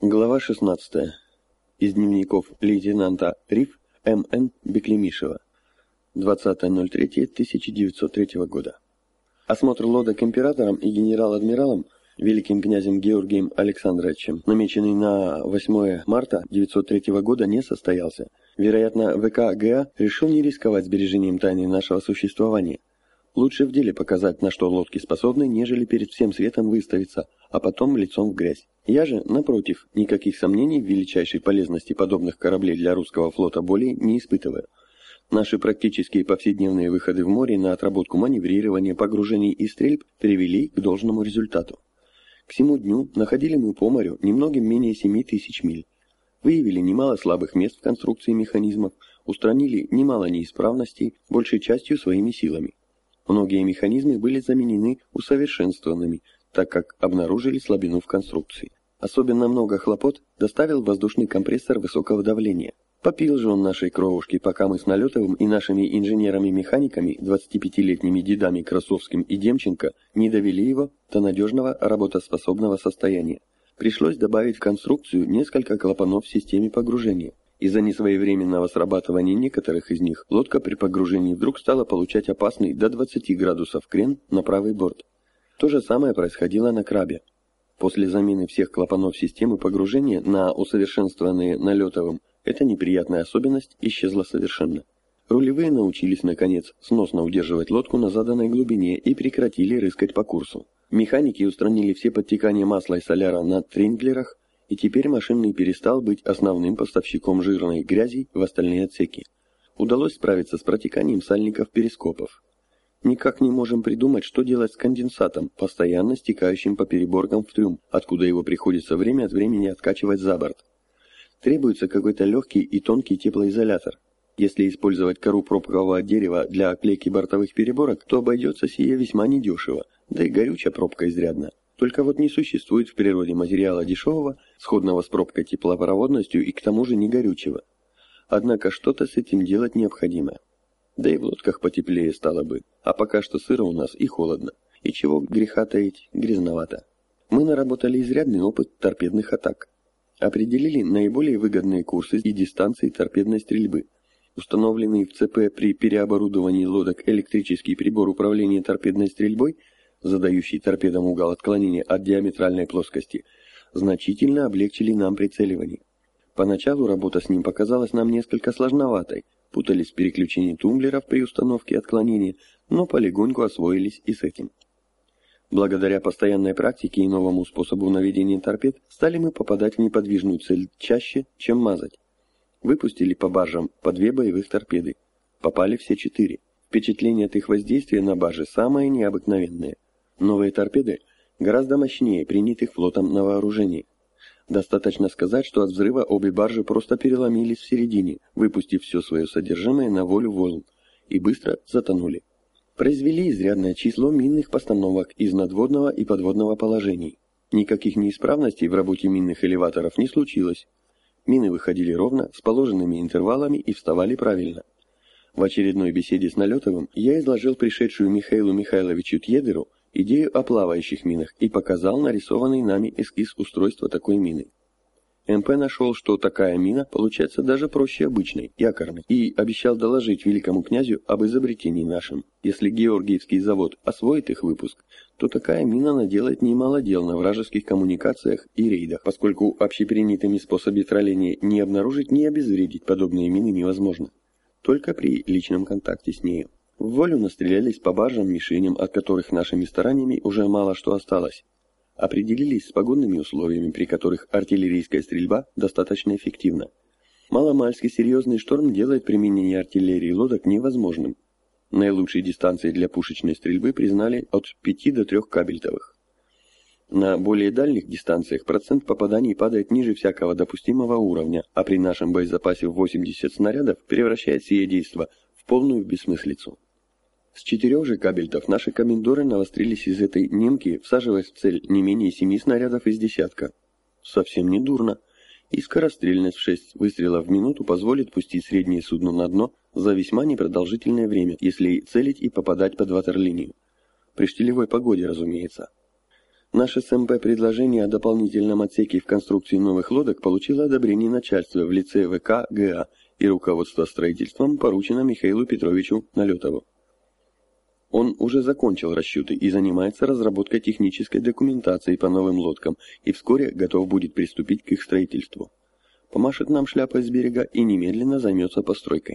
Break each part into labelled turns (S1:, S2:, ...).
S1: Глава 16. Из дневников лейтенанта РИФ М.Н. Беклемишева. 20.03.1903 года. Осмотр лодок императором и генерал-адмиралом великим князем Георгием Александровичем, намеченный на 8 марта 1903 года, не состоялся. Вероятно, ВК ГА решил не рисковать сбережением тайны нашего существования. Лучше в деле показать, на что лодки способны, нежели перед всем светом выставиться, а потом лицом в грязь. Я же, напротив, никаких сомнений в величайшей полезности подобных кораблей для русского флота более не испытываю. Наши практические повседневные выходы в море на отработку маневрирования, погружений и стрельб привели к должному результату. К сему дню находили мы по морю немногим менее 7000 миль. Выявили немало слабых мест в конструкции механизмов, устранили немало неисправностей, большей частью своими силами. Многие механизмы были заменены усовершенствованными, так как обнаружили слабину в конструкции. Особенно много хлопот доставил воздушный компрессор высокого давления. Попил же он нашей кровушки, пока мы с Налетовым и нашими инженерами-механиками, 25-летними дедами Красовским и Демченко, не довели его до надежного работоспособного состояния. Пришлось добавить в конструкцию несколько клапанов в системе погружения. Из-за несвоевременного срабатывания некоторых из них лодка при погружении вдруг стала получать опасный до 20 градусов крен на правый борт. То же самое происходило на крабе. После замены всех клапанов системы погружения на усовершенствованные Налетовым, эта неприятная особенность исчезла совершенно. Рулевые научились, наконец, сносно удерживать лодку на заданной глубине и прекратили рыскать по курсу. Механики устранили все подтекания масла и соляра на тринглерах, и теперь машинный перестал быть основным поставщиком жирной грязи в остальные отсеки. Удалось справиться с протеканием сальников перископов. Никак не можем придумать, что делать с конденсатом, постоянно стекающим по переборкам в трюм, откуда его приходится время от времени откачивать за борт. Требуется какой-то легкий и тонкий теплоизолятор. Если использовать кору пробкового дерева для оклейки бортовых переборок, то обойдется сие весьма недешево, да и горючая пробка изрядна. Только вот не существует в природе материала дешевого, сходного с пробкой теплопроводностью и к тому же не горючего. Однако что-то с этим делать необходимо. Да и в лодках потеплее стало бы, а пока что сыро у нас и холодно. И чего греха таить, грязновато. Мы наработали изрядный опыт торпедных атак. Определили наиболее выгодные курсы и дистанции торпедной стрельбы. Установленный в ЦП при переоборудовании лодок электрический прибор управления торпедной стрельбой, задающий торпедам угол отклонения от диаметральной плоскости, значительно облегчили нам прицеливание. Поначалу работа с ним показалась нам несколько сложноватой, путались в переключении тумблеров при установке отклонения, но полегоньку освоились и с этим. Благодаря постоянной практике и новому способу наведения торпед стали мы попадать в неподвижную цель чаще, чем мазать. Выпустили по баржам по 2 боевых торпеды. Попали все 4. Впечатление от их воздействия на баржи самое необыкновенное. Новые торпеды гораздо мощнее принятых флотом на вооружение. Достаточно сказать, что от взрыва обе баржи просто переломились в середине, выпустив все свое содержимое на волю волн, и быстро затонули. Произвели изрядное число минных постановок из надводного и подводного положений. Никаких неисправностей в работе минных элеваторов не случилось. Мины выходили ровно, с положенными интервалами и вставали правильно. В очередной беседе с Налетовым я изложил пришедшую Михаилу Михайловичу Тьедеру идею о плавающих минах и показал нарисованный нами эскиз устройства такой мины. МП нашел, что такая мина получается даже проще обычной, якорной, и обещал доложить великому князю об изобретении нашем. Если Георгиевский завод освоит их выпуск, то такая мина наделает немало дел на вражеских коммуникациях и рейдах, поскольку общепринятыми способами тролления ни обнаружить, ни обезвредить подобные мины невозможно. Только при личном контакте с нею. В волю настрелялись по баржам, мишеням, от которых нашими стараниями уже мало что осталось. Определились с погодными условиями, при которых артиллерийская стрельба достаточно эффективна. Маломальски серьезный шторм делает применение артиллерии лодок невозможным. Наилучшей дистанцией для пушечной стрельбы признали от 5 до 3 кабельтовых. На более дальних дистанциях процент попаданий падает ниже всякого допустимого уровня, а при нашем боезапасе в 80 снарядов превращает сие действо в полную бессмыслицу. С 4 же кабельтов наши комендоры навострились из этой немки, всаживая в цель не менее 7 снарядов из десятка. Совсем не дурно. И скорострельность в 6 выстрелов в минуту позволит пустить среднее судно на дно за весьма непродолжительное время, если целить и попадать под ватерлинию. При штилевой погоде, разумеется. Наше СМП предложение о дополнительном отсеке в конструкции новых лодок получило одобрение начальства в лице ВК ГА и руководство строительством поручено Михаилу Петровичу Налетову. Он уже закончил расчеты и занимается разработкой технической документации по новым лодкам и вскоре готов будет приступить к их строительству. Помашет нам шляпой с берега и немедленно займется постройкой.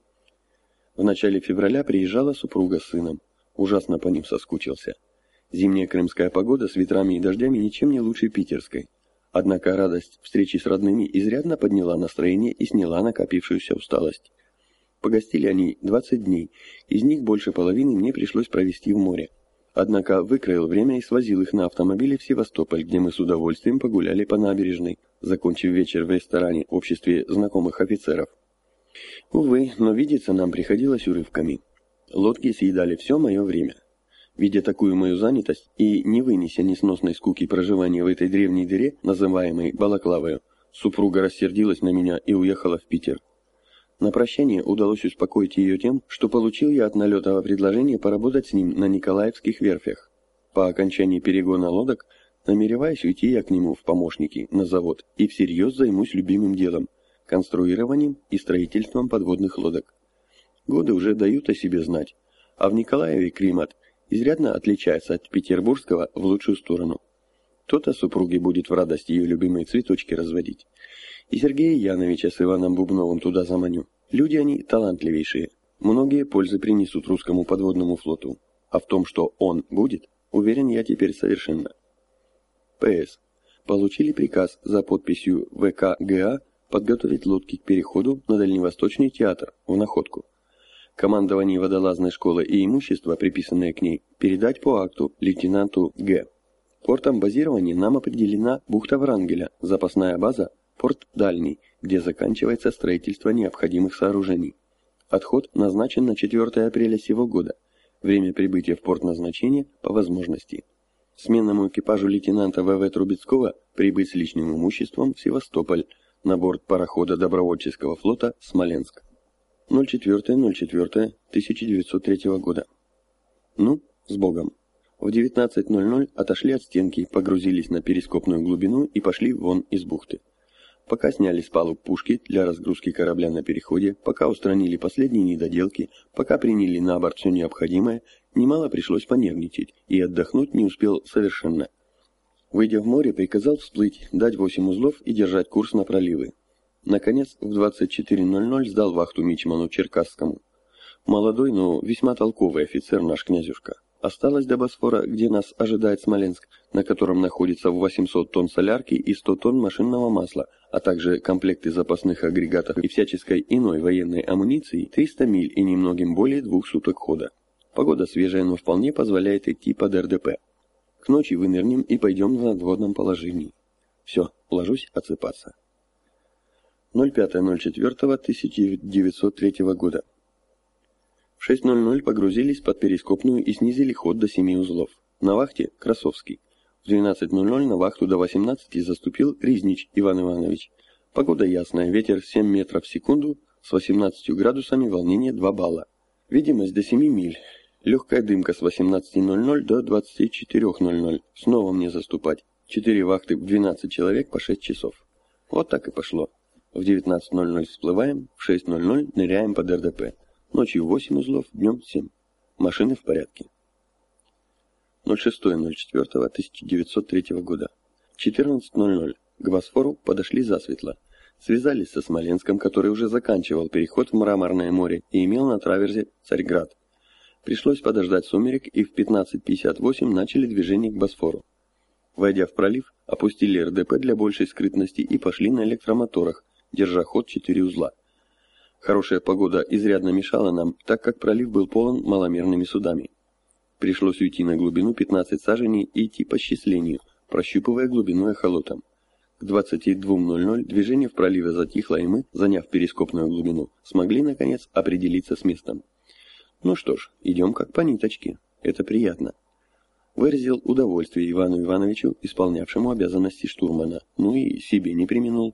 S1: В начале февраля приезжала супруга с сыном. Ужасно по ним соскучился. Зимняя крымская погода с ветрами и дождями ничем не лучше питерской. Однако радость встречи с родными изрядно подняла настроение и сняла накопившуюся усталость. Погостили они 20 дней, из них больше половины мне пришлось провести в море. Однако выкроил время и свозил их на автомобиле в Севастополь, где мы с удовольствием погуляли по набережной, закончив вечер в ресторане в обществе знакомых офицеров. Увы, но видеться нам приходилось урывками. Лодки съедали все мое время. Видя такую мою занятость и не вынеся несносной скуки проживания в этой древней дыре, называемой Балаклавою, супруга рассердилась на меня и уехала в Питер. На прощание удалось успокоить ее тем, что получил я от Налетова предложение поработать с ним на Николаевских верфях. По окончании перегона лодок намереваюсь уйти я к нему в помощники на завод и всерьез займусь любимым делом – конструированием и строительством подводных лодок. Годы уже дают о себе знать, а в Николаеве климат изрядно отличается от петербургского в лучшую сторону. То-то супруге будет в радость ее любимые цветочки разводить. И Сергея Яновича с Иваном Бубновым туда заманю. Люди они талантливейшие. Многие пользы принесут русскому подводному флоту. А в том, что он будет, уверен я теперь совершенно. П.С. Получили приказ за подписью ВК ГА подготовить лодки к переходу на Дальневосточный театр в Находку. Командование водолазной школы и имущество, приписанное к ней, передать по акту лейтенанту Г. Портом базирования нам определена бухта Врангеля, запасная база, порт Дальний, где заканчивается строительство необходимых сооружений. Отход назначен на 4 апреля сего года. Время прибытия в порт назначения по возможности. Сменному экипажу лейтенанта В.В. Трубецкого прибыть с личным имуществом в Севастополь на борт парохода Добровольческого флота «Смоленск». 04.04.1903 года. Ну, с Богом. В 19:00 отошли от стенки, погрузились на перископную глубину и пошли вон из бухты. Пока сняли с палуб пушки для разгрузки корабля на переходе, пока устранили последние недоделки, пока приняли на борт все необходимое, немало пришлось понервничать, и отдохнуть не успел совершенно. Выйдя в море, приказал всплыть, дать 8 узлов и держать курс на проливы. Наконец, в 24:00 сдал вахту мичману Черкасскому. Молодой, но весьма толковый офицер наш князюшка. Осталось до Босфора, где нас ожидает Смоленск, на котором находится 800 тонн солярки и 100 тонн машинного масла, а также комплекты запасных агрегатов и всяческой иной военной амуниции, 300 миль и немногим более 2 суток хода. Погода свежая, но вполне позволяет идти под РДП. К ночи вынырнем и пойдем в надводном положении. Все, ложусь отсыпаться. 05.04.1903 года. В 6:00 погрузились под перископную и снизили ход до 7 узлов. На вахте – Красовский. В 12:00 на вахту до 18 заступил Ризнич Иван Иванович. Погода ясная, ветер 7 метров в секунду, с 18 градусами, волнение 2 балла. Видимость до 7 миль. Легкая дымка с 18:00 до 24:00. Снова мне заступать. 4 вахты в 12 человек по 6 часов. Вот так и пошло. В 19:00 всплываем, в 6:00 ныряем под РДП. Ночью 8 узлов, днем 7. Машины в порядке. 06.04.1903 года. 14:00. К Босфору подошли засветло. Связались со Смоленском, который уже заканчивал переход в Мраморное море и имел на траверзе Царьград. Пришлось подождать сумерек, и в 15:58 начали движение к Босфору. Войдя в пролив, опустили РДП для большей скрытности и пошли на электромоторах, держа ход 4 узла. Хорошая погода изрядно мешала нам, так как пролив был полон маломерными судами. Пришлось уйти на глубину 15 саженей и идти по счислению, прощупывая глубину эхолотом. К 22:00 движение в проливе затихло, и мы, заняв перископную глубину, смогли, наконец, определиться с местом. Ну что ж, идем как по ниточке. Это приятно. Выразил удовольствие Ивану Ивановичу, исполнявшему обязанности штурмана, ну и себе не преминул.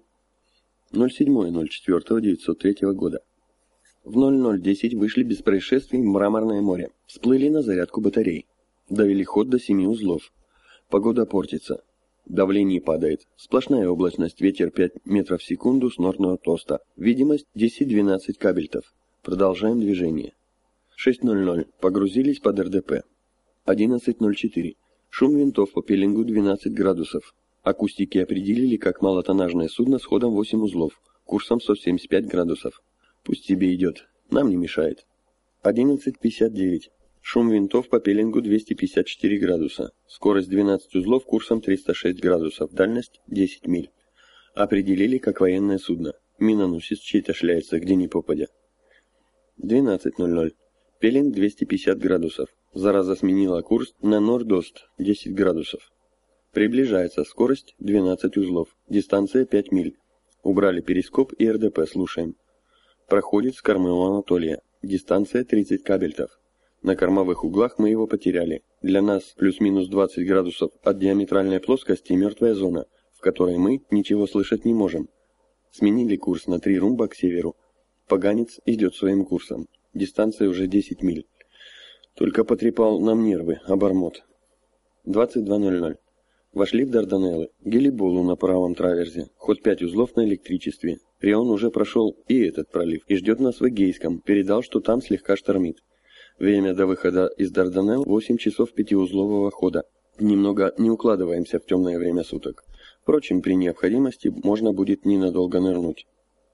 S1: 07.04.1903 года. В 00:10 вышли без происшествий в Мраморное море. Всплыли на зарядку батарей. Довели ход до 7 узлов. Погода портится. Давление падает. Сплошная облачность, ветер 5 метров в секунду с норд-норд-оста. Видимость 10-12 кабельтов. Продолжаем движение. 6:00. Погрузились под РДП. 11:04. Шум винтов по пеленгу 12 градусов. Акустики определили как малотоннажное судно с ходом 8 узлов, курсом 175 градусов. Пусть себе идет, нам не мешает. 11:59. Шум винтов по пеленгу 254 градуса. Скорость 12 узлов курсом 306 градусов. Дальность 10 миль. Определили как военное судно. Миноносец чей-то шляется, где ни попадя. 12:00. Пеленг 250 градусов. Зараза сменила курс на норд-ост 10 градусов. Приближается. Скорость 12 узлов. Дистанция 5 миль. Убрали перископ и РДП, слушаем. Проходит с кормы у Анатолия. Дистанция 30 кабельтов. На кормовых углах мы его потеряли. Для нас плюс-минус 20 градусов от диаметральной плоскости мертвая зона, в которой мы ничего слышать не можем. Сменили курс на 3 румба к северу. Поганец идет своим курсом. Дистанция уже 10 миль. Только потрепал нам нервы, обормот. 22:00. Вошли в Дарданеллы. Гелиболу на правом траверзе. Ход 5 узлов на электричестве. Рион уже прошел и этот пролив. И ждет нас в Эгейском. Передал, что там слегка штормит. Время до выхода из Дарданелл 8 часов 5-узлового хода. Немного не укладываемся в темное время суток. Впрочем, при необходимости можно будет ненадолго нырнуть.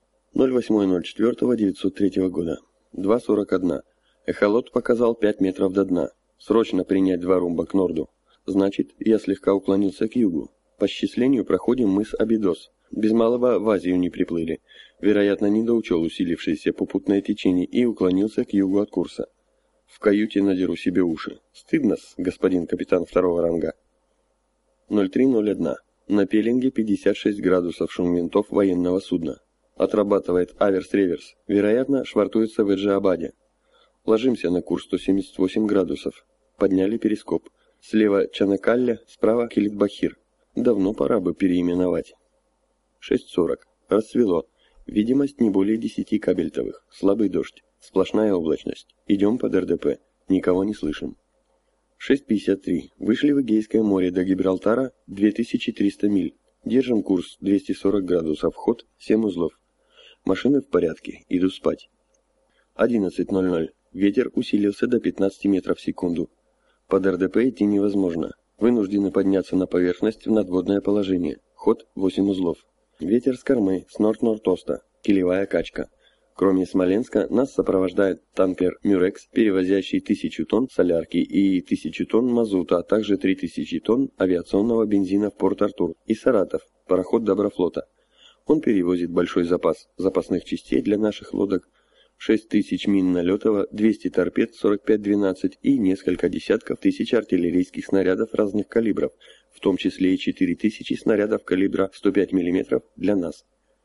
S1: 08.04.903 года. 2:41. Эхолот показал 5 метров до дна. Срочно принять 2 румба к норду. Значит, я слегка уклонился к югу. По счислению проходим мыс Абидос. Без малого в Азию не приплыли. Вероятно, недоучел усилившееся попутное течение и уклонился к югу от курса. В каюте надеру себе уши. Стыдно-с, господин капитан 2-го ранга. 03:01. На пеленге 56 градусов шум винтов военного судна. Отрабатывает аверс-реверс. Вероятно, швартуется в Эджиабаде. Ложимся на курс 178 градусов. Подняли перископ. Слева Чанакалля, справа Килит-Бахир. Давно пора бы переименовать. 6:40. Рассвело. Видимость не более 10 кабельтовых. Слабый дождь. Сплошная облачность. Идем под РДП. Никого не слышим. 6:53. Вышли в Эгейское море до Гибралтара 2300 миль. Держим курс 240 градусов. Ход 7 узлов. Машины в порядке. Иду спать. 11:00. Ветер усилился до 15 метров в секунду. Под РДП идти невозможно. Вынуждены подняться на поверхность в надводное положение. Ход 8 узлов. Ветер с кормы, с норд-норд-оста. Килевая качка. Кроме Смоленска, нас сопровождает танкер «Мюрекс», перевозящий 1000 тонн солярки и 1000 тонн мазута, а также 3000 тонн авиационного бензина в Порт-Артур, и «Саратов», пароход Доброфлота. Он перевозит большой запас запасных частей для наших лодок, 6000 мин налетного, 200 торпед 45-12 и несколько десятков тысяч артиллерийских снарядов разных калибров, в том числе и 4000 снарядов калибра 105 мм для нас.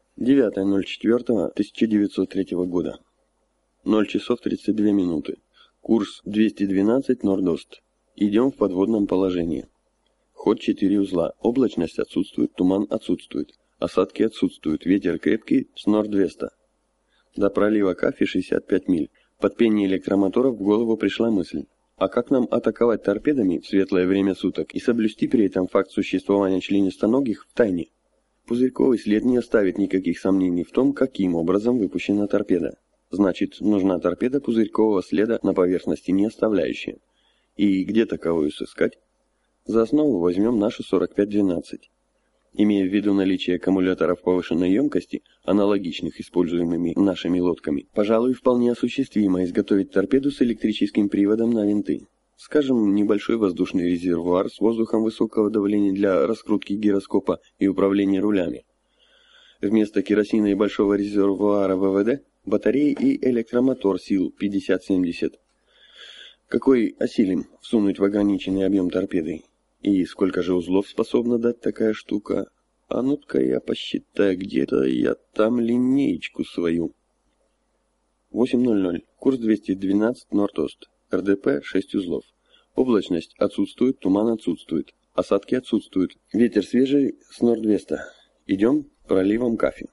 S1: 9.04.1903 года. 0 часов 32 минуты. Курс 212 норд-ост. Идем в подводном положении. Ход 4 узла. Облачность отсутствует, туман отсутствует. Осадки отсутствуют. Ветер крепкий с норд-веста. До пролива Кафи 65 миль. Под пение электромоторов в голову пришла мысль. А как нам атаковать торпедами в светлое время суток и соблюсти при этом факт существования членистоногих в тайне? Пузырьковый след не оставит никаких сомнений в том, каким образом выпущена торпеда. Значит, нужна торпеда пузырькового следа на поверхности не оставляющая. И где таковую сыскать? За основу возьмем нашу 4512. Имея в виду наличие аккумуляторов повышенной емкости, аналогичных используемыми нашими лодками, пожалуй, вполне осуществимо изготовить торпеду с электрическим приводом на винты. Скажем, небольшой воздушный резервуар с воздухом высокого давления для раскрутки гироскопа и управления рулями. Вместо керосина и большого резервуара ВВД – батареи и электромотор сил 50-70. Какой осилим всунуть в ограниченный объем торпеды? И сколько же узлов способна дать такая штука? А ну-ка я посчитаю, где-то я там линеечку свою. 8:00. Курс 212 норд-ост. РДП 6 узлов. Облачность отсутствует, туман отсутствует. Осадки отсутствуют. Ветер свежий с норд-веста. Идем проливом Кафи.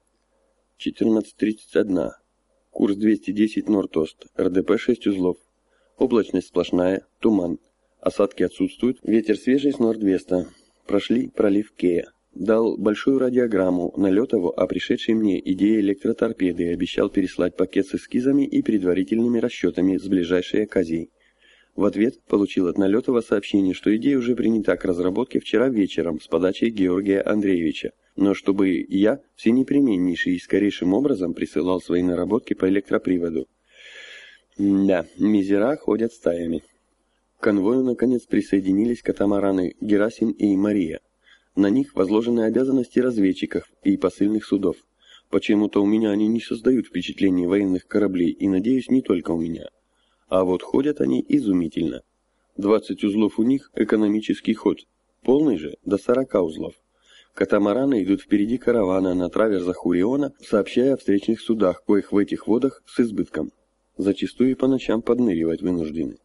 S1: 14:31. Курс 210 норд-ост. РДП 6 узлов. Облачность сплошная, туман. Осадки отсутствуют, ветер свежий с норд-веста. Прошли пролив Кея. Дал большую радиограмму Налетову о пришедшей мне идее электроторпеды и обещал переслать пакет с эскизами и предварительными расчетами с ближайшей оказией. В ответ получил от Налетова сообщение, что идея уже принята к разработке вчера вечером с подачей Георгия Андреевича, но чтобы я всенепременнейший и скорейшим образом присылал свои наработки по электроприводу. Да, мизера ходят стаями. К конвою, наконец, присоединились катамараны «Герасим» и «Мария». На них возложены обязанности разведчиков и посыльных судов. Почему-то у меня они не создают впечатления военных кораблей, и, надеюсь, не только у меня. А вот ходят они изумительно. 20 узлов у них – экономический ход, полный же до 40 узлов. Катамараны идут впереди каравана на траверзах Уриона, сообщая о встречных судах, коих в этих водах с избытком. Зачастую и по ночам подныривать вынуждены.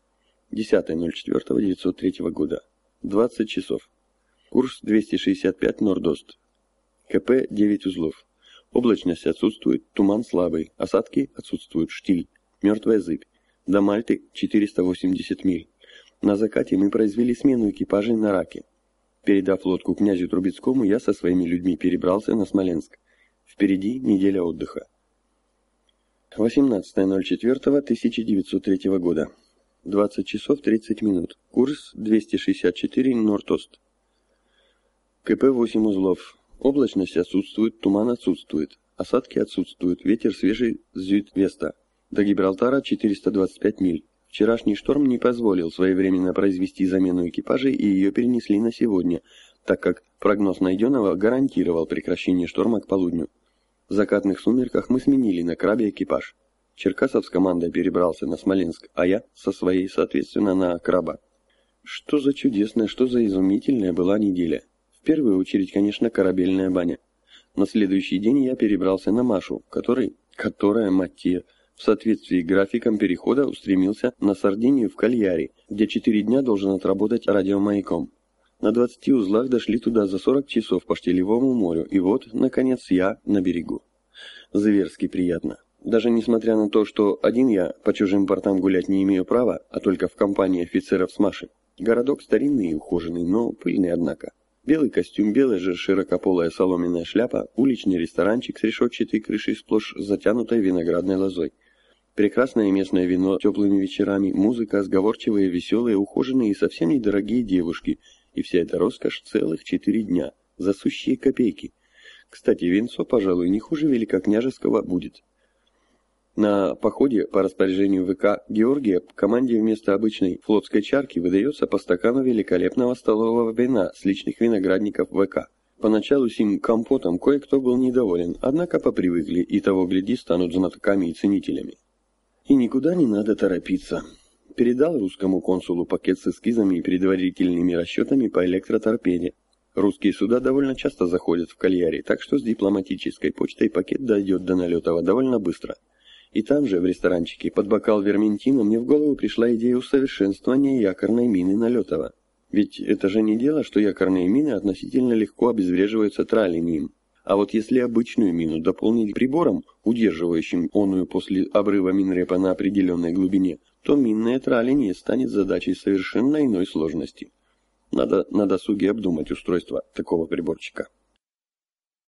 S1: 10.04.903 года. 20 часов. Курс 265 норд-ост. КП 9 узлов. Облачность отсутствует, туман слабый, осадки отсутствуют, штиль, мертвая зыбь. До Мальты 480 миль. На закате мы произвели смену экипажей на Раке. Передав лодку князю Трубецкому, я со своими людьми перебрался на Смоленск. Впереди неделя отдыха. 18.04.1903 года. 20 часов 30 минут. Курс 264 норд-ост. КП 8 узлов. Облачность отсутствует, туман отсутствует. Осадки отсутствуют, ветер свежий с зюд-веста. До Гибралтара 425 миль. Вчерашний шторм не позволил своевременно произвести замену экипажей, и ее перенесли на сегодня, так как прогноз Найденова гарантировал прекращение шторма к полудню. В закатных сумерках мы сменили на крабе экипаж. Черкасов с командой перебрался на Смоленск, а я со своей, соответственно, на краба. Что за чудесная, что за изумительная была неделя. В первую очередь, конечно, корабельная баня. На следующий день я перебрался на Машу, которая, мать ее, в соответствии с графиком перехода устремился на Сардинию в Кальяри, где 4 дня должен отработать радиомаяком. На 20 узлах дошли туда за 40 часов по Штилевому морю, и вот, наконец, я на берегу. Зверски приятно. Даже несмотря на то, что один я по чужим портам гулять не имею права, а только в компании офицеров с Машей. Городок старинный и ухоженный, но пыльный, однако. Белый костюм, белая же широкополая соломенная шляпа, уличный ресторанчик с решетчатой крышей сплошь затянутой виноградной лозой. Прекрасное местное вино теплыми вечерами, музыка, сговорчивые, веселые, ухоженные и совсем недорогие девушки. И вся эта роскошь целых 4 дня, за сущие копейки. Кстати, винцо, пожалуй, не хуже великокняжеского будет. На походе по распоряжению ВК Георгия команде вместо обычной флотской чарки выдается по стакану великолепного столового вина с личных виноградников ВК. Поначалу сим компотом кое-кто был недоволен, однако попривыкли и того гляди станут знатоками и ценителями. И никуда не надо торопиться. Передал русскому консулу пакет с эскизами и предварительными расчетами по электроторпеде. Русские суда довольно часто заходят в Кальяри, так что с дипломатической почтой пакет дойдет до Налетова довольно быстро. И там же, в ресторанчике, под бокал верментина, мне в голову пришла идея усовершенствования якорной мины Налетова. Ведь это же не дело, что якорные мины относительно легко обезвреживаются тралинием. А вот если обычную мину дополнить прибором, удерживающим оную после обрыва минрепа на определенной глубине, то минное траление станет задачей совершенно иной сложности. Надо на досуге обдумать устройство такого приборчика.